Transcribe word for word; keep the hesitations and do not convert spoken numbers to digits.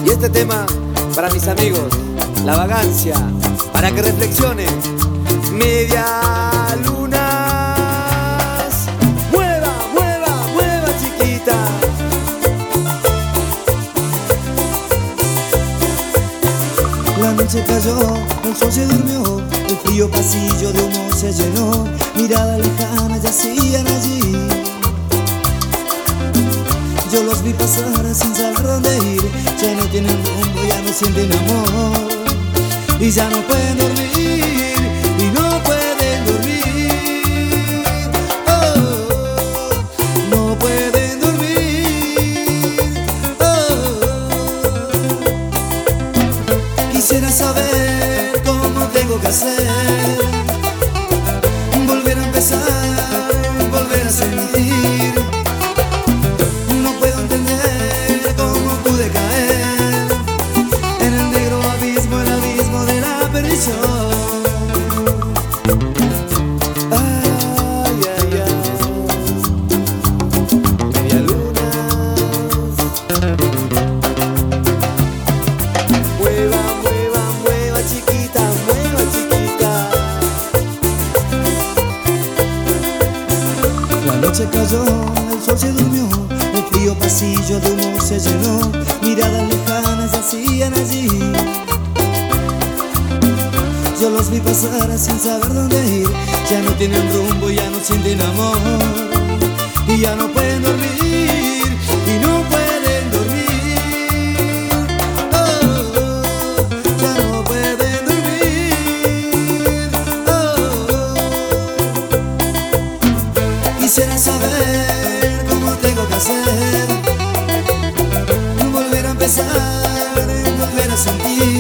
Y este tema para mis amigos, La Vagancia, para que reflexionen. Media lunas, mueva, mueva, mueva, chiquita. La noche cayó, el sol se durmió, el frío pasillo de humo se llenó, miradas lejanas yacían allí. Yo los vi pasar sin saber dónde ir, ya no tienen rumbo, ya no sienten amor, y ya no pueden dormir, y no pueden dormir, oh, no pueden dormir, oh. Quisiera saber cómo tengo que hacer, volver a empezar, volver a sentir. No puedo entender cómo pude caer en el negro abismo, el abismo de la perdición. Ay, ay, ay. Media lunas, mueva, mueva, mueva, chiquita, mueva, chiquita. La noche cayó, el sol se durmió, el frío pasillo de humo se llenó, miradas lejanas yacían allí. Yo los vi pasar sin saber dónde ir, ya no tienen rumbo, ya no sienten amor, y ya no pueden dormir, y no pueden dormir, oh, ya no pueden dormir, oh. Quisiera saber cómo tengo que hacer, volver a empezar, volver a sentir.